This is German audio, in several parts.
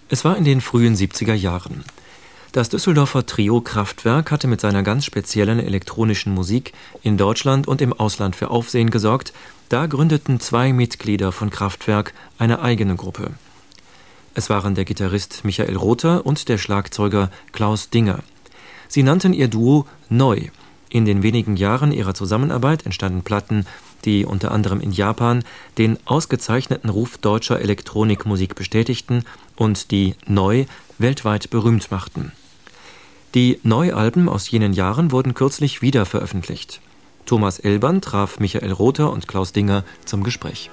Es war in den frühen 70er Jahren. Das Düsseldorfer Trio Kraftwerk hatte mit seiner ganz speziellen elektronischen Musik in Deutschland und im Ausland für Aufsehen gesorgt. Da gründeten 2 Mitglieder von Kraftwerk eine eigene Gruppe. Es waren der Gitarrist Michael Rother und der Schlagzeuger Klaus Dinger. Sie nannten ihr Duo Neu. In den wenigen Jahren ihrer Zusammenarbeit entstanden Platten, die unter anderem in Japan den ausgezeichneten Ruf deutscher Elektronikmusik bestätigten und die Neu weltweit berühmt machten. Die Neu-Alben aus jenen Jahren wurden kürzlich wieder veröffentlicht. Thomas Elbern traf Michael Rother und Klaus Dinger zum Gespräch.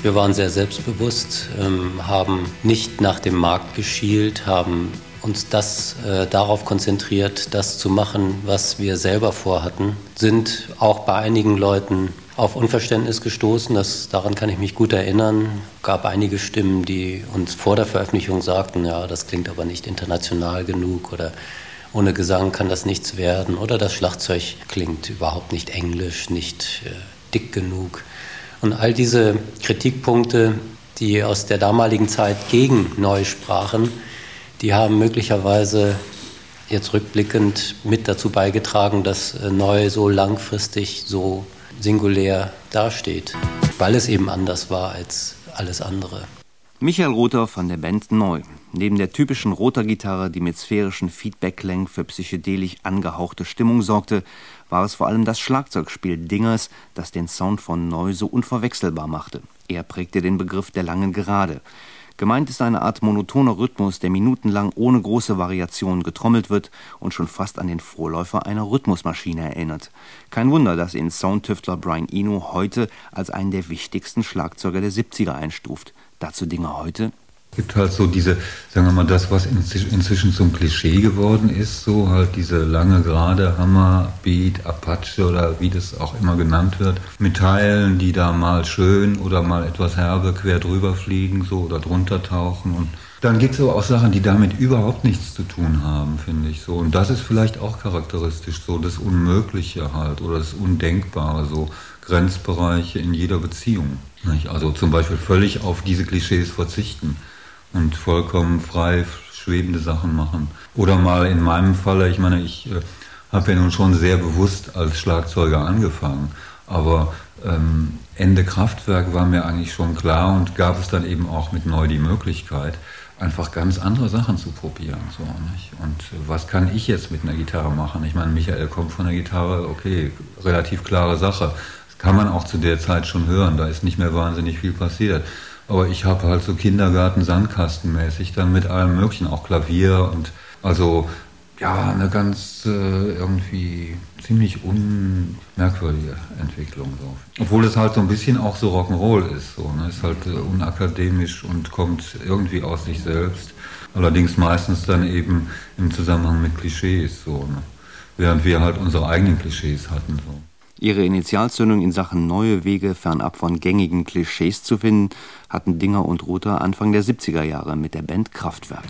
Wir waren sehr selbstbewusst, haben nicht nach dem Markt geschielt, haben uns darauf konzentriert, das zu machen, was wir selber vorhatten, sind auch bei einigen Leuten auf Unverständnis gestoßen. Daran kann ich mich gut erinnern. Es gab einige Stimmen, die uns vor der Veröffentlichung sagten, ja, das klingt aber nicht international genug oder ohne Gesang kann das nichts werden oder das Schlagzeug klingt überhaupt nicht englisch, nicht dick genug. Und all diese Kritikpunkte, die aus der damaligen Zeit gegen Neu sprachen, die haben möglicherweise jetzt rückblickend mit dazu beigetragen, dass Neu so langfristig, so singulär dasteht, weil es eben anders war als alles andere. Michael Rother von der Band Neu. Neben der typischen Rother-Gitarre, die mit sphärischen Feedback-Klängen für psychedelisch angehauchte Stimmung sorgte, war es vor allem das Schlagzeugspiel Dingers, das den Sound von Neu so unverwechselbar machte. Er prägte den Begriff der langen Gerade. Gemeint ist eine Art monotoner Rhythmus, der minutenlang ohne große Variationen getrommelt wird und schon fast an den Vorläufer einer Rhythmusmaschine erinnert. Kein Wunder, dass ihn Soundtüftler Brian Eno heute als einen der wichtigsten Schlagzeuger der 70er einstuft. Dazu Dinger heute. Es gibt halt so diese, sagen wir mal, das, was inzwischen zum Klischee geworden ist, so halt diese lange Gerade, Hammer, Beat, Apache oder wie das auch immer genannt wird, mit Teilen, die da mal schön oder mal etwas herbe quer drüber fliegen, so oder drunter tauchen. Und dann gibt es aber auch Sachen, die damit überhaupt nichts zu tun haben, finde ich so. Und das ist vielleicht auch charakteristisch, so das Unmögliche halt oder das Undenkbare, so Grenzbereiche in jeder Beziehung. Nicht? Also zum Beispiel völlig auf diese Klischees verzichten und vollkommen frei schwebende Sachen machen. Oder mal in meinem Falle, ich meine, ich habe ja nun schon sehr bewusst als Schlagzeuger angefangen, aber Ende Kraftwerk war mir eigentlich schon klar und gab es dann eben auch mit Neu die Möglichkeit, einfach ganz andere Sachen zu probieren. So, nicht? Und was kann ich jetzt mit einer Gitarre machen? Ich meine, Michael kommt von der Gitarre, okay, relativ klare Sache. Das kann man auch zu der Zeit schon hören, da ist nicht mehr wahnsinnig viel passiert. Aber ich habe halt so Kindergarten-Sandkastenmäßig dann mit allem Möglichen, auch Klavier und also ja, eine ganz irgendwie ziemlich unmerkwürdige Entwicklung. So. Obwohl es halt so ein bisschen auch so Rock'n'Roll ist. So, ne? Ist halt unakademisch und kommt irgendwie aus sich selbst. Allerdings meistens dann eben im Zusammenhang mit Klischees. So, ne? Während wir halt unsere eigenen Klischees hatten. So. Ihre Initialzündung in Sachen neue Wege fernab von gängigen Klischees zu finden, hatten Dinger und Rother Anfang der 70er Jahre mit der Band Kraftwerk.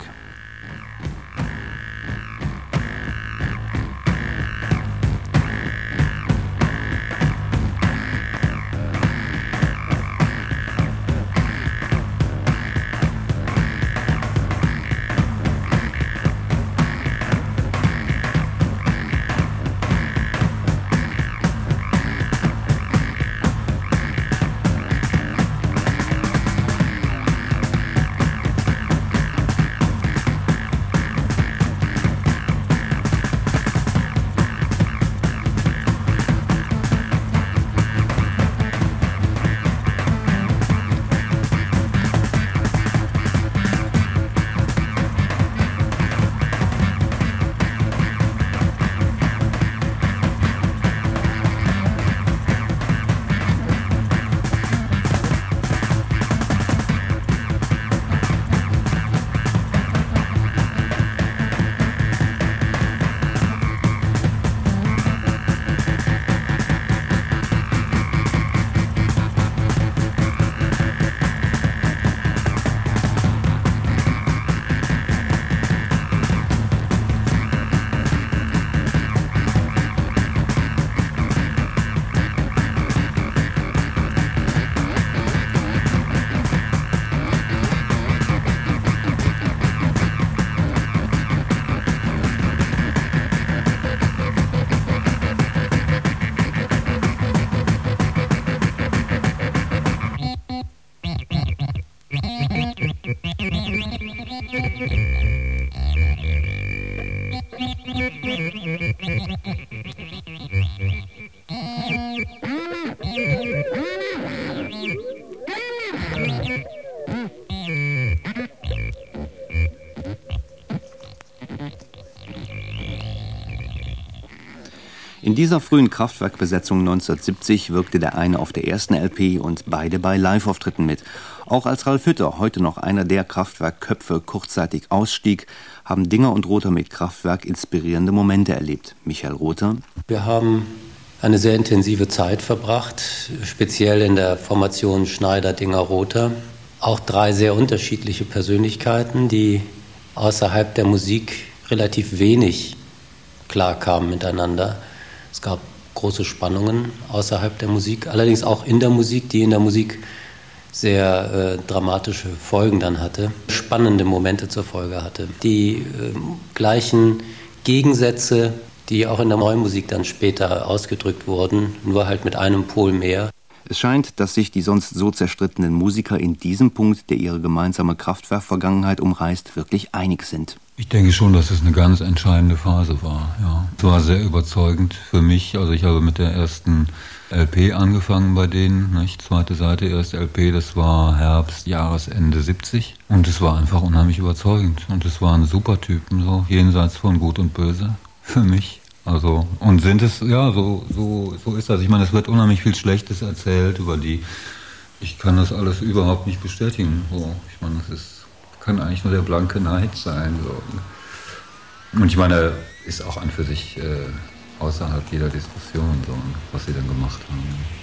In dieser frühen Kraftwerk-Besetzung 1970 wirkte der eine auf der ersten LP und beide bei Live-Auftritten mit. Auch als Ralf Hütter, heute noch einer der Kraftwerk-Köpfe, kurzzeitig ausstieg, haben Dinger und Rother mit Kraftwerk inspirierende Momente erlebt. Michael Rother: Wir haben eine sehr intensive Zeit verbracht, speziell in der Formation Schneider, Dinger, Rother. Auch 3 sehr unterschiedliche Persönlichkeiten, die außerhalb der Musik relativ wenig klarkamen miteinander. Es gab große Spannungen außerhalb der Musik, allerdings auch in der Musik, die in der Musik sehr dramatische Folgen dann hatte, spannende Momente zur Folge hatte. Die gleichen Gegensätze, die auch in der neuen Musik dann später ausgedrückt wurden, nur halt mit einem Pol mehr. Es scheint, dass sich die sonst so zerstrittenen Musiker in diesem Punkt, der ihre gemeinsame Kraftwerk-Vergangenheit umreißt, wirklich einig sind. Ich denke schon, dass es eine ganz entscheidende Phase war. Ja. Es war sehr überzeugend für mich. Also ich habe mit der ersten LP angefangen bei denen, nicht? Zweite Seite, erste LP, das war Herbst, Jahresende 70. Und es war einfach unheimlich überzeugend. Und es waren super Typen, so jenseits von Gut und Böse für mich. Also, und sind es, ja, so ist das. Ich meine, es wird unheimlich viel Schlechtes erzählt über die. Ich kann das alles überhaupt nicht bestätigen. So. Ich meine, kann eigentlich nur der blanke Neid sein. So. Und ich meine, ist auch an für sich außerhalb jeder Diskussion, so, was sie dann gemacht haben.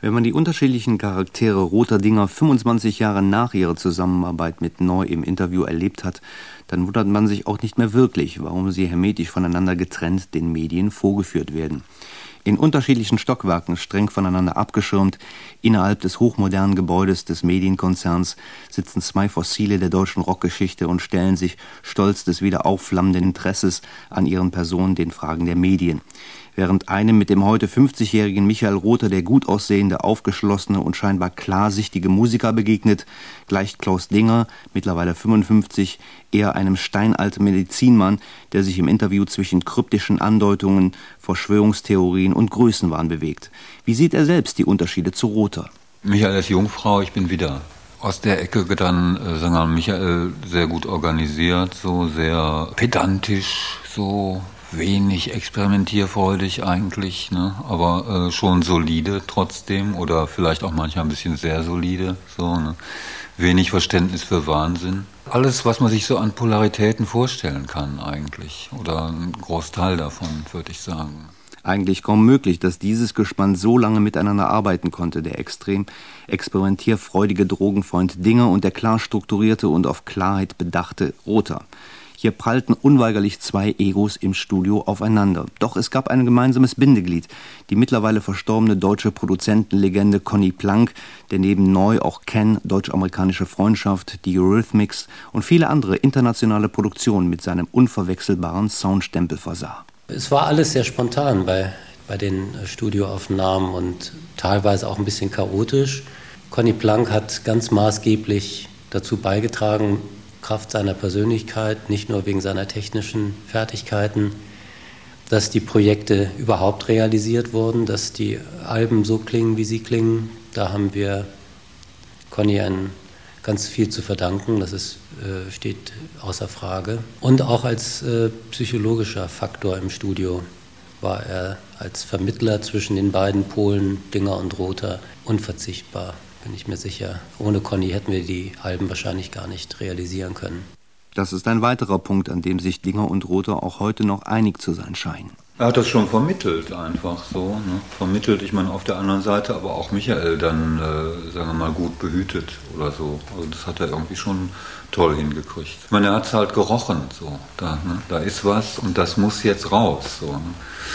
Wenn man die unterschiedlichen Charaktere Roter Dinger 25 Jahre nach ihrer Zusammenarbeit mit Neu im Interview erlebt hat, dann wundert man sich auch nicht mehr wirklich, warum sie hermetisch voneinander getrennt den Medien vorgeführt werden. In unterschiedlichen Stockwerken, streng voneinander abgeschirmt, innerhalb des hochmodernen Gebäudes des Medienkonzerns sitzen zwei Fossile der deutschen Rockgeschichte und stellen sich stolz des wieder aufflammenden Interesses an ihren Personen den Fragen der Medien. Während einem mit dem heute 50-jährigen Michael Rother der gut aussehende, aufgeschlossene und scheinbar klarsichtige Musiker begegnet, gleicht Klaus Dinger, mittlerweile 55, eher einem steinalten Medizinmann, der sich im Interview zwischen kryptischen Andeutungen, Verschwörungstheorien und Größenwahn bewegt. Wie sieht er selbst die Unterschiede zu Rother? Michael ist Jungfrau, ich bin wieder. Aus der Ecke dann, sagen wir mal, Michael sehr gut organisiert, so sehr pedantisch, so wenig experimentierfreudig eigentlich, ne? Aber schon solide trotzdem oder vielleicht auch manchmal ein bisschen sehr solide, so, ne? Wenig Verständnis für Wahnsinn. Alles, was man sich so an Polaritäten vorstellen kann eigentlich oder ein Großteil davon, würde ich sagen. Eigentlich kaum möglich, dass dieses Gespann so lange miteinander arbeiten konnte, der extrem experimentierfreudige Drogenfreund Dinger und der klar strukturierte und auf Klarheit bedachte Rother. Hier prallten unweigerlich zwei Egos im Studio aufeinander. Doch es gab ein gemeinsames Bindeglied, die mittlerweile verstorbene deutsche Produzentenlegende Conny Plank, der neben Neu auch Ken, Deutsch-Amerikanische Freundschaft, die Eurythmics und viele andere internationale Produktionen mit seinem unverwechselbaren Soundstempel versah. Es war alles sehr spontan bei den Studioaufnahmen und teilweise auch ein bisschen chaotisch. Conny Plank hat ganz maßgeblich dazu beigetragen, Kraft seiner Persönlichkeit, nicht nur wegen seiner technischen Fertigkeiten, dass die Projekte überhaupt realisiert wurden, dass die Alben so klingen, wie sie klingen. Da haben wir Conny ganz viel zu verdanken, das steht außer Frage. Und auch als psychologischer Faktor im Studio war er als Vermittler zwischen den beiden Polen, Dinger und Rother, unverzichtbar. Bin ich mir sicher. Ohne Conny hätten wir die Alben wahrscheinlich gar nicht realisieren können. Das ist ein weiterer Punkt, an dem sich Dinger und Rother auch heute noch einig zu sein scheinen. Er hat das schon vermittelt, einfach so. Ne? Vermittelt, ich meine, auf der anderen Seite aber auch Michael dann, sagen wir mal, gut behütet oder so. Also das hat er irgendwie schon toll hingekriegt. Ich meine, er hat es halt gerochen, so. Da ist was und das muss jetzt raus, so. Ne?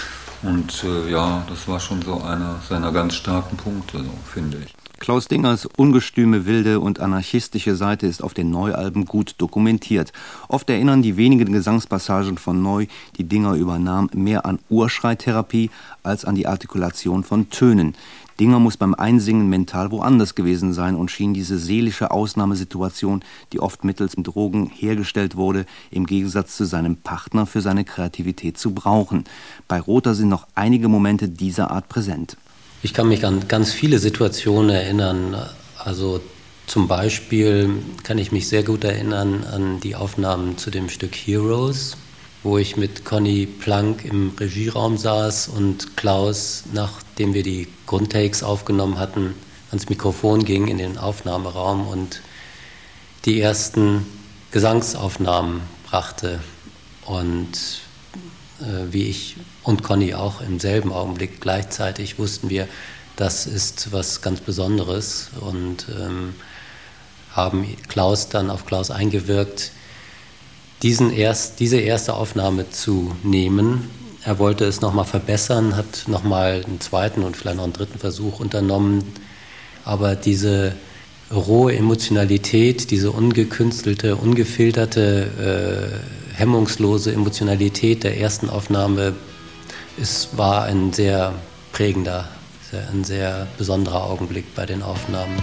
Und ja, das war schon so einer seiner ganz starken Punkte, so, finde ich. Klaus Dingers ungestüme, wilde und anarchistische Seite ist auf den Neualben gut dokumentiert. Oft erinnern die wenigen Gesangspassagen von Neu, die Dinger übernahm, mehr an Urschreitherapie als an die Artikulation von Tönen. Dinger muss beim Einsingen mental woanders gewesen sein und schien diese seelische Ausnahmesituation, die oft mittels Drogen hergestellt wurde, im Gegensatz zu seinem Partner für seine Kreativität zu brauchen. Bei Rother sind noch einige Momente dieser Art präsent. Ich kann mich an ganz viele Situationen erinnern. Also zum Beispiel kann ich mich sehr gut erinnern an die Aufnahmen zu dem Stück Heroes, wo ich mit Conny Plank im Regieraum saß und Klaus, nachdem wir die Grundtakes aufgenommen hatten, ans Mikrofon ging in den Aufnahmeraum und die ersten Gesangsaufnahmen brachte. Und wie ich und Conny auch im selben Augenblick gleichzeitig wussten wir, das ist was ganz Besonderes und haben auf Klaus eingewirkt, diese erste Aufnahme zu nehmen. Er wollte es nochmal verbessern, hat nochmal einen zweiten und vielleicht noch einen dritten Versuch unternommen, aber diese rohe Emotionalität, diese ungekünstelte, ungefilterte, hemmungslose Emotionalität der ersten Aufnahme, war ein sehr prägender, ein sehr besonderer Augenblick bei den Aufnahmen.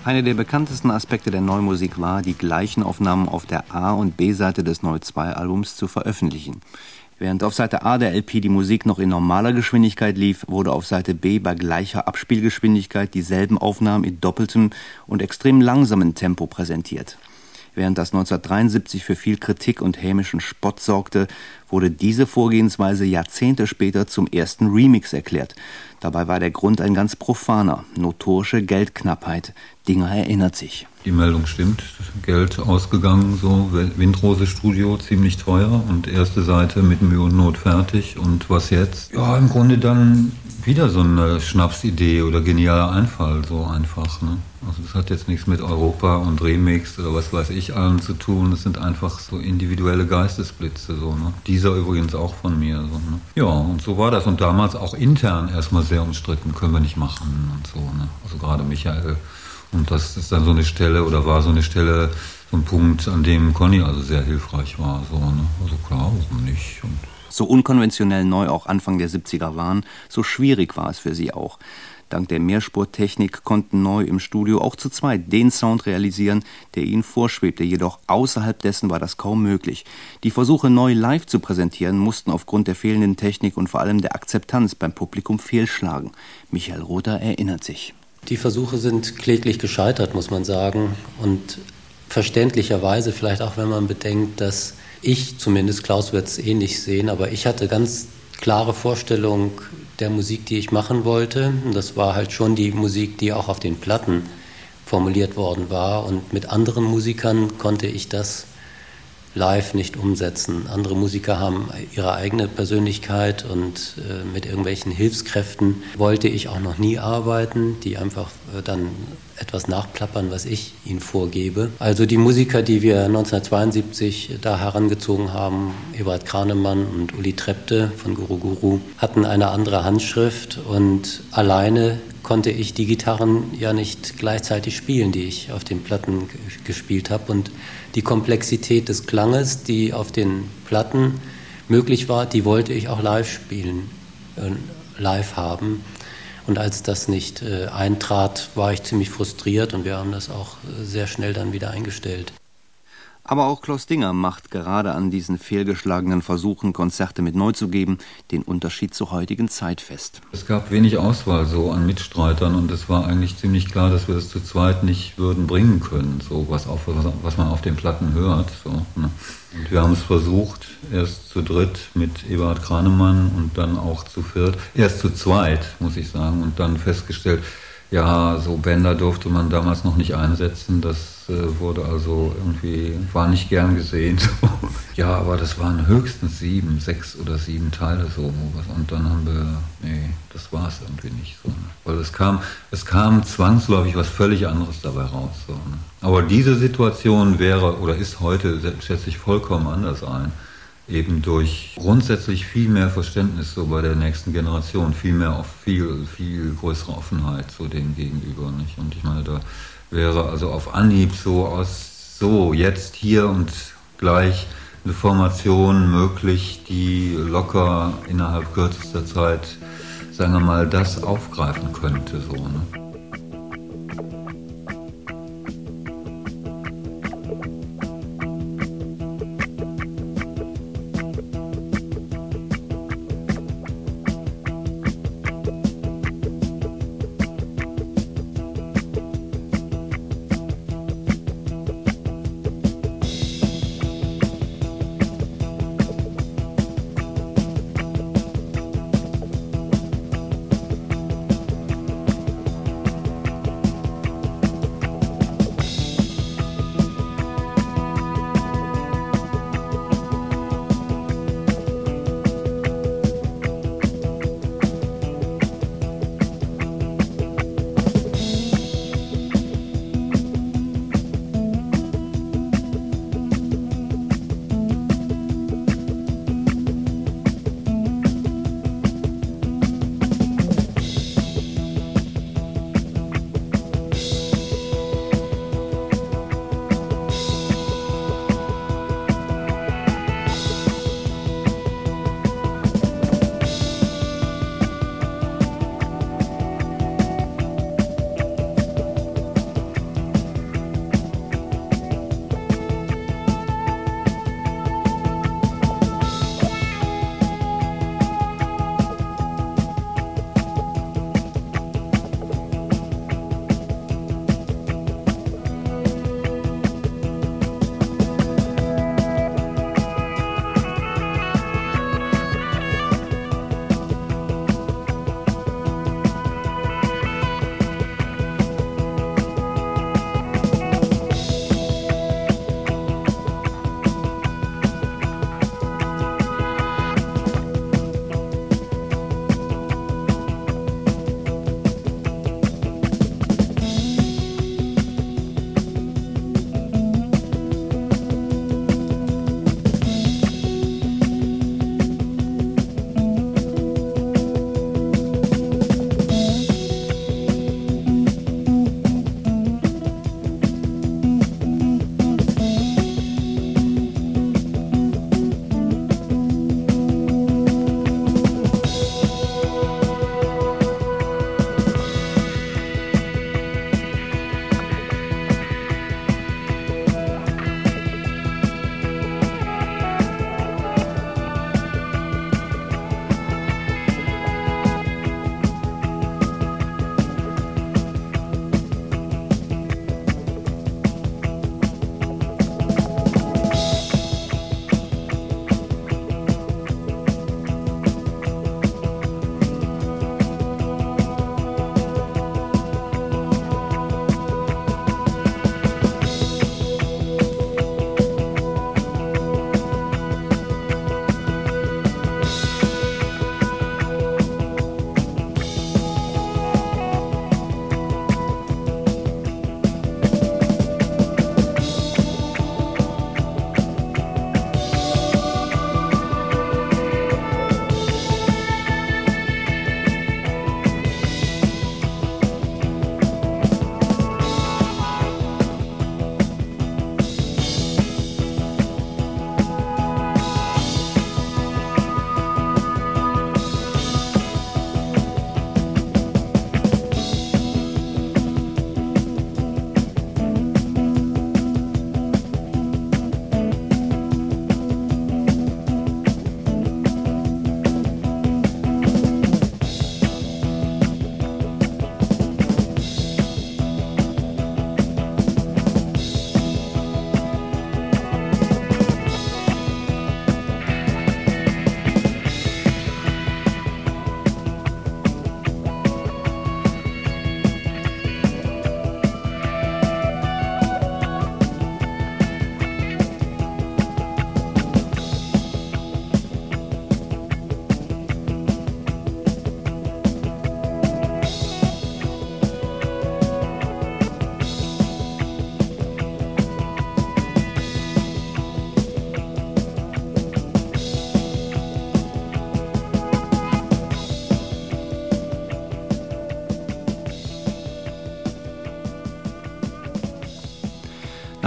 Einer der bekanntesten Aspekte der Neumusik war, die gleichen Aufnahmen auf der A- und B-Seite des Neu-2-Albums zu veröffentlichen. Während auf Seite A der LP die Musik noch in normaler Geschwindigkeit lief, wurde auf Seite B bei gleicher Abspielgeschwindigkeit dieselben Aufnahmen in doppeltem und extrem langsamem Tempo präsentiert. Während das 1973 für viel Kritik und hämischen Spott sorgte, wurde diese Vorgehensweise Jahrzehnte später zum ersten Remix erklärt. Dabei war der Grund ein ganz profaner, notorische Geldknappheit. Dinger erinnert sich. Die Meldung stimmt, Geld ausgegangen, so Windrose-Studio, ziemlich teuer und erste Seite mit Mühe und Not fertig. Und was jetzt? Ja, im Grunde dann wieder so eine Schnapsidee oder genialer Einfall, so einfach. Ne? Also das hat jetzt nichts mit Europa und Remix oder was weiß ich allem zu tun. Das sind einfach so individuelle Geistesblitze. So, ne? Dieser übrigens auch von mir. So, ne? Ja, und so war das. Und damals auch intern erstmal sehr umstritten, können wir nicht machen und so. Ne? Also gerade Michael. Und das ist dann so eine Stelle oder war so eine Stelle, so ein Punkt, an dem Conny also sehr hilfreich war. So, ne? Also klar, warum nicht? Und so unkonventionell neu auch Anfang der 70er waren, so schwierig war es für sie auch. Dank der Mehrspurtechnik konnten Neu im Studio auch zu zweit den Sound realisieren, der ihnen vorschwebte. Jedoch außerhalb dessen war das kaum möglich. Die Versuche, Neu live zu präsentieren, mussten aufgrund der fehlenden Technik und vor allem der Akzeptanz beim Publikum fehlschlagen. Michael Rother erinnert sich. Die Versuche sind kläglich gescheitert, muss man sagen. Und verständlicherweise, vielleicht auch wenn man bedenkt, dass ich zumindest, Klaus wird es ähnlich sehen, aber ich hatte ganz klare Vorstellung der Musik, die ich machen wollte. Und das war halt schon die Musik, die auch auf den Platten formuliert worden war. Und mit anderen Musikern konnte ich das live nicht umsetzen. Andere Musiker haben ihre eigene Persönlichkeit und mit irgendwelchen Hilfskräften wollte ich auch noch nie arbeiten, die einfach dann etwas nachplappern, was ich ihnen vorgebe. Also die Musiker, die wir 1972 da herangezogen haben, Ebert Kranemann und Uli Trepte von Guru Guru, hatten eine andere Handschrift und alleine konnte ich die Gitarren ja nicht gleichzeitig spielen, die ich auf den Platten gespielt habe. Und die Komplexität des Klanges, die auf den Platten möglich war, die wollte ich auch live spielen, live haben. Und als das nicht eintrat, war ich ziemlich frustriert und wir haben das auch sehr schnell dann wieder eingestellt. Aber auch Klaus Dinger macht gerade an diesen fehlgeschlagenen Versuchen, Konzerte mit Neu zu geben, den Unterschied zur heutigen Zeit fest. Es gab wenig Auswahl so an Mitstreitern und es war eigentlich ziemlich klar, dass wir es zu zweit nicht würden bringen können, so was man auf den Platten hört. So, ne? Und wir haben es versucht, erst zu dritt mit Eberhard Kranemann und dann auch zu viert, erst zu zweit, muss ich sagen, und dann festgestellt, ja, so Bänder durfte man damals noch nicht einsetzen, das wurde also irgendwie, war nicht gern gesehen. Ja, aber das waren höchstens 6 oder 7 Teile so. Und dann haben wir, nee, das war es irgendwie nicht so. Ne? Weil es kam zwangsläufig was völlig anderes dabei raus. So, ne? Aber diese Situation wäre oder ist heute, schätze ich, vollkommen anders ein. Eben durch grundsätzlich viel mehr Verständnis so bei der nächsten Generation, viel größere Offenheit so dem gegenüber. Nicht? Und ich meine, da wäre also auf Anhieb jetzt hier und gleich eine Formation möglich, die locker innerhalb kürzester Zeit, sagen wir mal, das aufgreifen könnte. So, ne?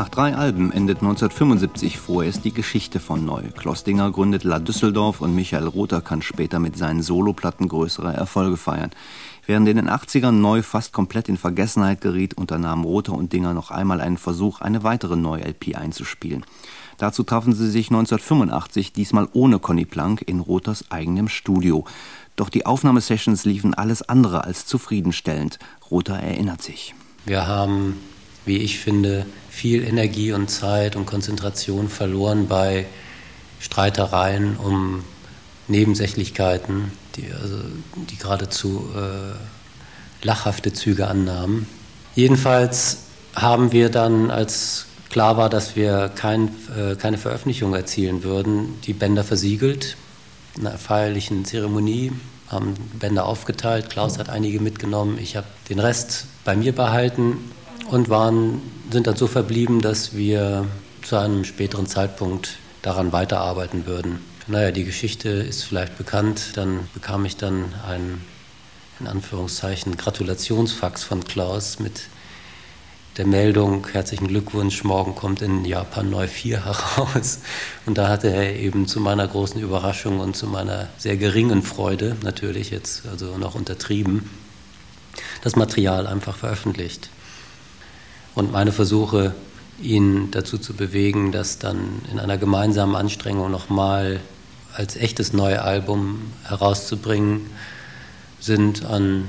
Nach 3 Alben endet 1975 vorerst die Geschichte von Neu. Klostinger gründet La Düsseldorf und Michael Rother kann später mit seinen Soloplatten größere Erfolge feiern. Während in den 80ern Neu fast komplett in Vergessenheit geriet, unternahmen Rother und Dinger noch einmal einen Versuch, eine weitere Neu-LP einzuspielen. Dazu trafen sie sich 1985, diesmal ohne Conny Plank, in Rothers eigenem Studio. Doch die Aufnahmesessions liefen alles andere als zufriedenstellend. Rother erinnert sich. Wir haben, wie ich finde, viel Energie und Zeit und Konzentration verloren bei Streitereien um Nebensächlichkeiten, die geradezu lachhafte Züge annahmen. Jedenfalls haben wir dann, als klar war, dass wir keine Veröffentlichung erzielen würden, die Bänder versiegelt. In einer feierlichen Zeremonie haben Bänder aufgeteilt. Klaus hat einige mitgenommen, ich habe den Rest bei mir behalten und sind dann so verblieben, dass wir zu einem späteren Zeitpunkt daran weiterarbeiten würden. Naja, die Geschichte ist vielleicht bekannt. Dann bekam ich dann einen, in Anführungszeichen, Gratulationsfax von Klaus mit der Meldung, herzlichen Glückwunsch, morgen kommt in Japan Neu 4 heraus. Und da hatte er eben zu meiner großen Überraschung und zu meiner sehr geringen Freude, natürlich jetzt also noch untertrieben, das Material einfach veröffentlicht. Und meine Versuche, ihn dazu zu bewegen, das dann in einer gemeinsamen Anstrengung nochmal als echtes neues Album herauszubringen, sind an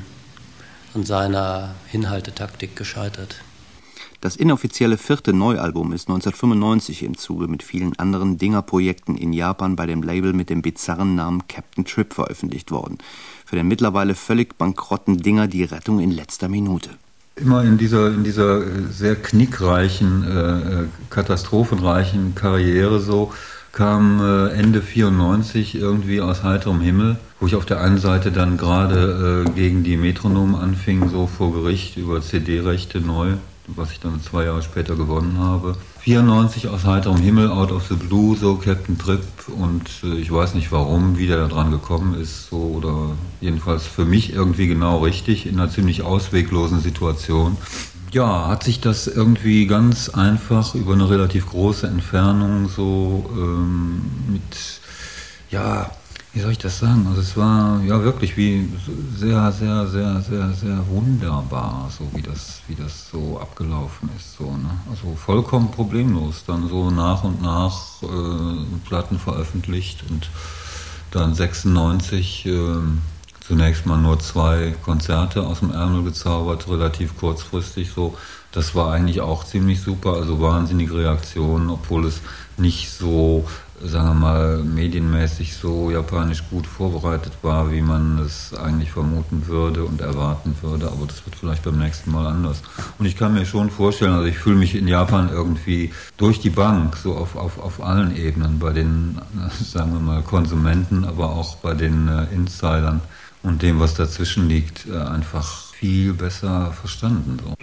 seiner Hinhaltetaktik gescheitert. Das inoffizielle 4. Neualbum ist 1995 im Zuge mit vielen anderen Dinger-Projekten in Japan bei dem Label mit dem bizarren Namen Captain Trip veröffentlicht worden. Für den mittlerweile völlig bankrotten Dinger die Rettung in letzter Minute. Immer in dieser sehr knickreichen, katastrophenreichen Karriere so kam Ende 94 irgendwie aus heiterem Himmel, wo ich auf der einen Seite dann gerade gegen die Metronom anfing, so vor Gericht über CD-Rechte neu, was ich dann 2 Jahre später gewonnen habe. 94 aus heiterem Himmel, Out of the Blue, so Captain Trip, und ich weiß nicht warum, wie der da dran gekommen ist, so, oder jedenfalls für mich irgendwie genau richtig, in einer ziemlich ausweglosen Situation. Ja, hat sich das irgendwie ganz einfach über eine relativ große Entfernung so wie soll ich das sagen? Also es war ja wirklich wie sehr, sehr, sehr, sehr, sehr wunderbar, so wie das so abgelaufen ist. So, ne? Also vollkommen problemlos. Dann so nach und nach Platten veröffentlicht und dann 96 zunächst mal nur 2 Konzerte aus dem Ärmel gezaubert, relativ kurzfristig so. Das war eigentlich auch ziemlich super, also wahnsinnige Reaktionen, obwohl es nicht so, sagen wir mal, medienmäßig so japanisch gut vorbereitet war, wie man es eigentlich vermuten würde und erwarten würde, aber das wird vielleicht beim nächsten Mal anders. Und ich kann mir schon vorstellen, also ich fühle mich in Japan irgendwie durch die Bank, so auf allen Ebenen, bei den, sagen wir mal, Konsumenten, aber auch bei den Insidern und dem, was dazwischen liegt, einfach viel besser verstanden. So.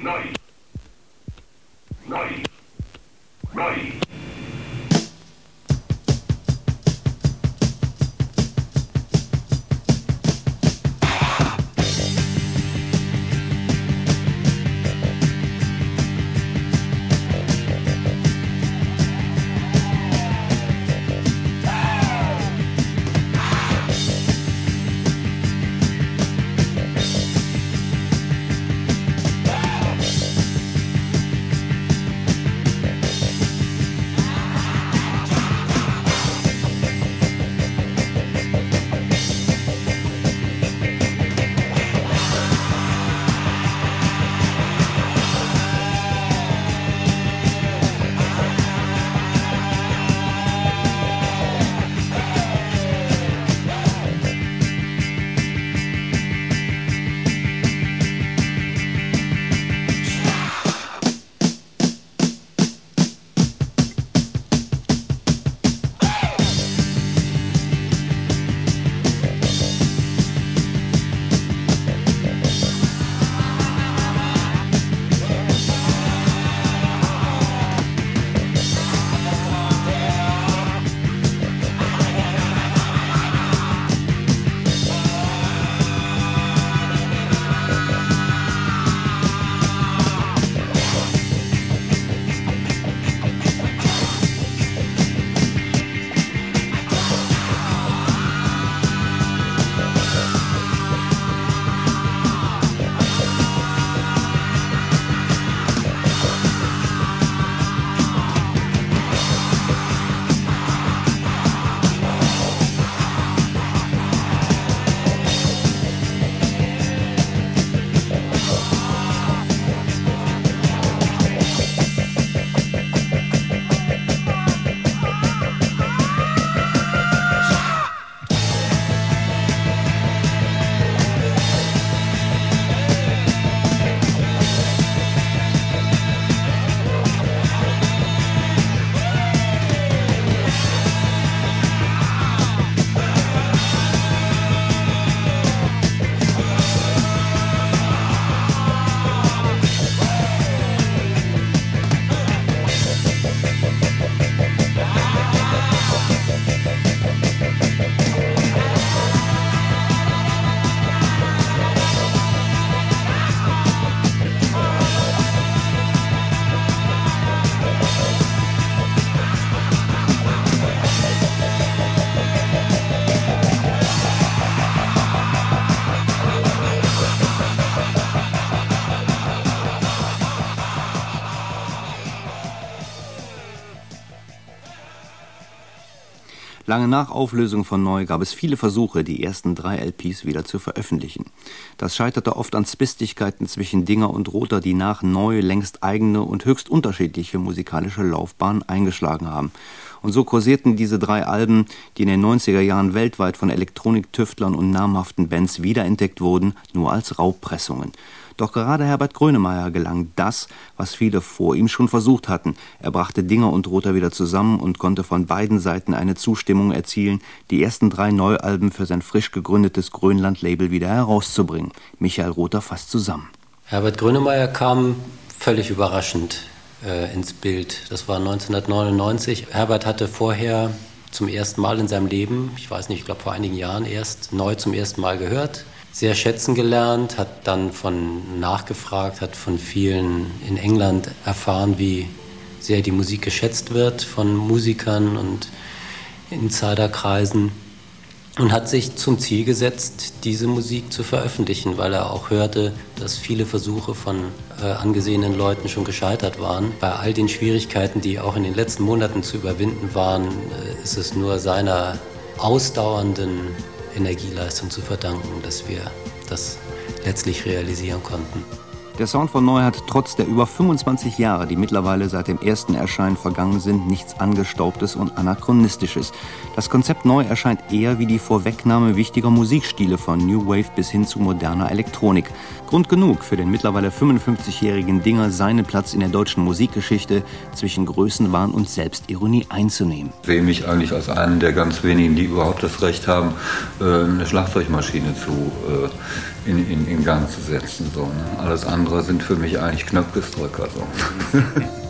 Lange nach Auflösung von Neu gab es viele Versuche, die ersten 3 LPs wieder zu veröffentlichen. Das scheiterte oft an Zwistigkeiten zwischen Dinger und Rother, die nach Neu längst eigene und höchst unterschiedliche musikalische Laufbahnen eingeschlagen haben. Und so kursierten diese 3 Alben, die in den 90er Jahren weltweit von Elektroniktüftlern und namhaften Bands wiederentdeckt wurden, nur als Raubpressungen. Doch gerade Herbert Grönemeyer gelang das, was viele vor ihm schon versucht hatten. Er brachte Dinger und Rother wieder zusammen und konnte von beiden Seiten eine Zustimmung erzielen, die ersten 3 Neualben für sein frisch gegründetes Grönland-Label wieder herauszubringen. Michael Rother fasst zusammen. Herbert Grönemeyer kam völlig überraschend ins Bild. Das war 1999. Herbert hatte vorher zum ersten Mal in seinem Leben, ich weiß nicht, ich glaube vor einigen Jahren erst, Neu zum ersten Mal gehört. Sehr schätzen gelernt, hat dann nachgefragt, hat von vielen in England erfahren, wie sehr die Musik geschätzt wird von Musikern und Insiderkreisen und hat sich zum Ziel gesetzt, diese Musik zu veröffentlichen, weil er auch hörte, dass viele Versuche von angesehenen Leuten schon gescheitert waren. Bei all den Schwierigkeiten, die auch in den letzten Monaten zu überwinden waren, ist es nur seiner ausdauernden Energieleistung zu verdanken, dass wir das letztlich realisieren konnten. Der Sound von Neu hat trotz der über 25 Jahre, die mittlerweile seit dem ersten Erscheinen vergangen sind, nichts Angestaubtes und Anachronistisches. Das Konzept Neu erscheint eher wie die Vorwegnahme wichtiger Musikstile von New Wave bis hin zu moderner Elektronik. Grund genug für den mittlerweile 55-jährigen Dinger, seinen Platz in der deutschen Musikgeschichte zwischen Größenwahn und Selbstironie einzunehmen. Ich sehe mich eigentlich als einen der ganz wenigen, die überhaupt das Recht haben, eine Schlagzeugmaschine in Gang zu setzen. So, ne? Alles andere sind für mich eigentlich Knöpfedrücker. So.